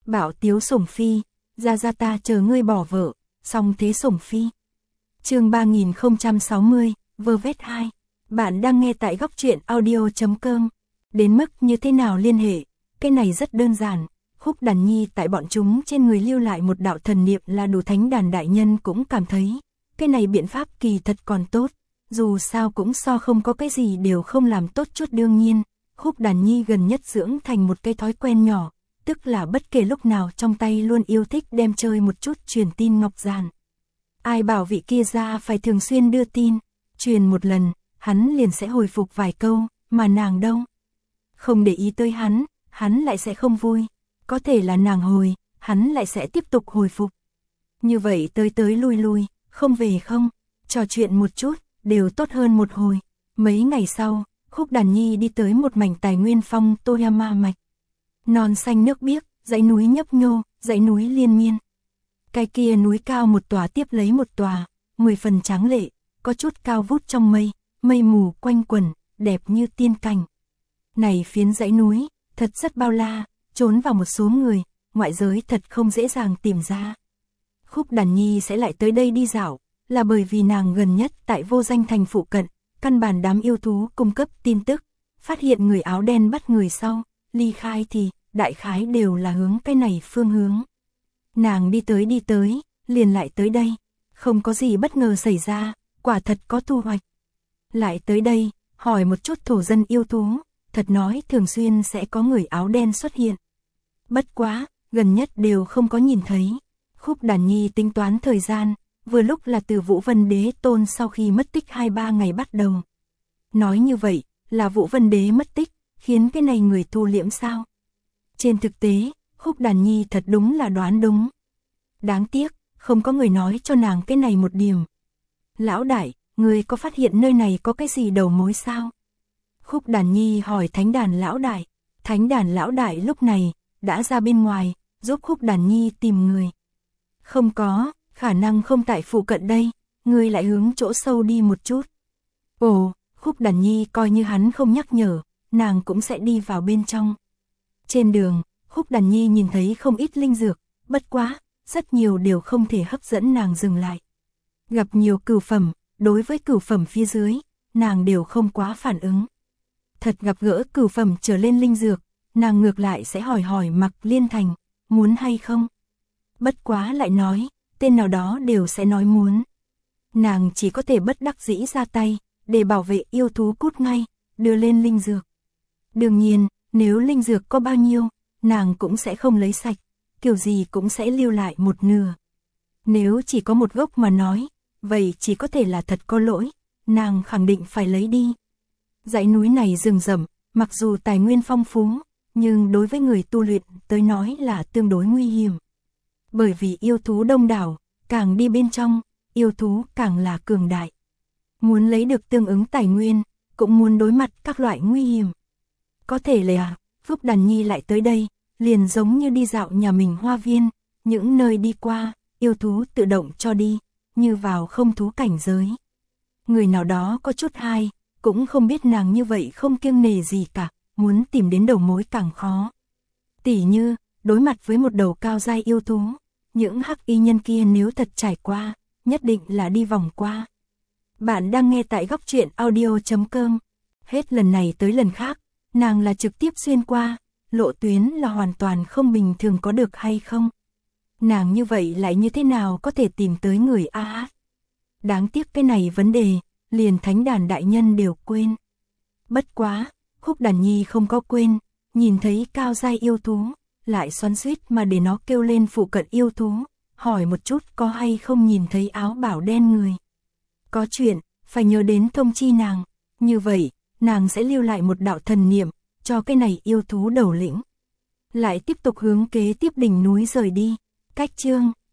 Bảo tiếu sủng phi, ra ta chờ ngươi bỏ vợ, song thế sủng phi. Chương 3060, vơ vét 2. Bạn đang nghe tại góc truyện audio.com. Đến mức như thế nào liên hệ? Cái này rất đơn giản. Khúc Đàn Nhi tại bọn chúng trên người lưu lại một đạo thần niệm là đủ. Thánh Đàn đại nhân cũng cảm thấy cái này biện pháp kỳ thật còn tốt. Dù sao cũng so không có cái gì đều không làm tốt chút. Đương nhiên, Khúc Đàn Nhi gần nhất dưỡng thành một cái thói quen nhỏ, tức là bất kể lúc nào trong tay luôn yêu thích đem chơi một chút truyền tin ngọc giản. Ai bảo vị kia ra phải thường xuyên đưa tin, truyền một lần, hắn liền sẽ hồi phục vài câu, mà nàng đâu. Không để ý tới hắn lại sẽ không vui. Có thể là nàng hồi, hắn lại sẽ tiếp tục hồi phục. Như vậy tới lui, không về không, trò chuyện một chút, đều tốt hơn một hồi. Mấy ngày sau, Khúc Đàn Nhi đi tới một mảnh tài nguyên phong Toyama mạch. Non xanh nước biếc, dãy núi nhấp nhô, dãy núi liên miên. Cái kia núi cao một tòa tiếp lấy một tòa, 10 phần tráng lệ, có chút cao vút trong mây, mây mù quanh quẩn, đẹp như tiên cảnh. Này phiến dãy núi, thật rất bao la, trốn vào một số người, ngoại giới thật không dễ dàng tìm ra. Khúc Đàn Nhi sẽ lại tới đây đi dạo, là bởi vì nàng gần nhất tại Vô Danh thành phụ cận, căn bản đám yêu thú cung cấp tin tức, phát hiện người áo đen bắt người sau, ly khai thì, đại khái đều là hướng cái này phương hướng. Nàng đi tới, liền lại tới đây, không có gì bất ngờ xảy ra, quả thật có thu hoạch. Lại tới đây, hỏi một chút thổ dân yêu thú, thật nói thường xuyên sẽ có người áo đen xuất hiện. Bất quá, gần nhất đều không có nhìn thấy. Khúc Đàn Nhi tính toán thời gian, vừa lúc là từ Vũ Vân Đế Tôn sau khi mất tích 2-3 ngày bắt đầu. Nói như vậy, là Vũ Vân Đế mất tích, khiến cái này người thu liễm sao? Trên thực tế, Khúc Đàn Nhi thật đúng là đoán đúng. Đáng tiếc, không có người nói cho nàng cái này một điểm. Lão đại, người có phát hiện nơi này có cái gì đầu mối sao? Khúc Đàn Nhi hỏi Thánh Đàn lão đại. Thánh Đàn lão đại lúc này, đã ra bên ngoài, giúp Khúc Đàn Nhi tìm người. Không có, khả năng không tại phụ cận đây, người lại hướng chỗ sâu đi một chút. Ồ, Khúc Đàn Nhi coi như hắn không nhắc nhở, nàng cũng sẽ đi vào bên trong. Trên đường, Khúc Đàn Nhi nhìn thấy không ít linh dược, bất quá, rất nhiều đều không thể hấp dẫn nàng dừng lại. Gặp nhiều cửu phẩm, đối với cửu phẩm phía dưới, nàng đều không quá phản ứng. Thật gặp gỡ cửu phẩm trở lên linh dược, nàng ngược lại sẽ hỏi Mặc Liên Thành, muốn hay không? Bất quá lại nói, tên nào đó đều sẽ nói muốn. Nàng chỉ có thể bất đắc dĩ ra tay, để bảo vệ yêu thú cút ngay, đưa lên linh dược. Đương nhiên, nếu linh dược có bao nhiêu, nàng cũng sẽ không lấy sạch, kiểu gì cũng sẽ lưu lại một nửa. Nếu chỉ có một gốc mà nói, vậy chỉ có thể là thật có lỗi, nàng khẳng định phải lấy đi. Dãy núi này rừng rậm, mặc dù tài nguyên phong phú, nhưng đối với người tu luyện tới nói là tương đối nguy hiểm. Bởi vì yêu thú đông đảo, càng đi bên trong, yêu thú càng là cường đại. Muốn lấy được tương ứng tài nguyên, cũng muốn đối mặt các loại nguy hiểm. Có thể là, Khúc Đàn Nhi lại tới đây, liền giống như đi dạo nhà mình hoa viên, những nơi đi qua, yêu thú tự động cho đi, như vào không thú cảnh giới. Người nào đó có chút hay, cũng không biết nàng như vậy không kiêng nề gì cả, muốn tìm đến đầu mối càng khó. Tỉ như, đối mặt với một đầu cao giai yêu thú, những hắc y nhân kia nếu thật trải qua, nhất định là đi vòng qua. Bạn đang nghe tại góc truyện audio.com. Hết lần này tới lần khác, nàng là trực tiếp xuyên qua, lộ tuyến là hoàn toàn không bình thường có được hay không? Nàng như vậy lại như thế nào có thể tìm tới người A? Đáng tiếc cái này vấn đề, liền Thánh Đàn đại nhân đều quên. Bất quá, Khúc Đàn Nhi không có quên, nhìn thấy cao giai yêu thú, lại xoắn xuýt mà để nó kêu lên phụ cận yêu thú, hỏi một chút có hay không nhìn thấy áo bảo đen người. Có chuyện, phải nhớ đến thông chi nàng, như vậy, nàng sẽ lưu lại một đạo thần niệm, cho cái này yêu thú đầu lĩnh. Lại tiếp tục hướng kế tiếp đỉnh núi rời đi. Cách chương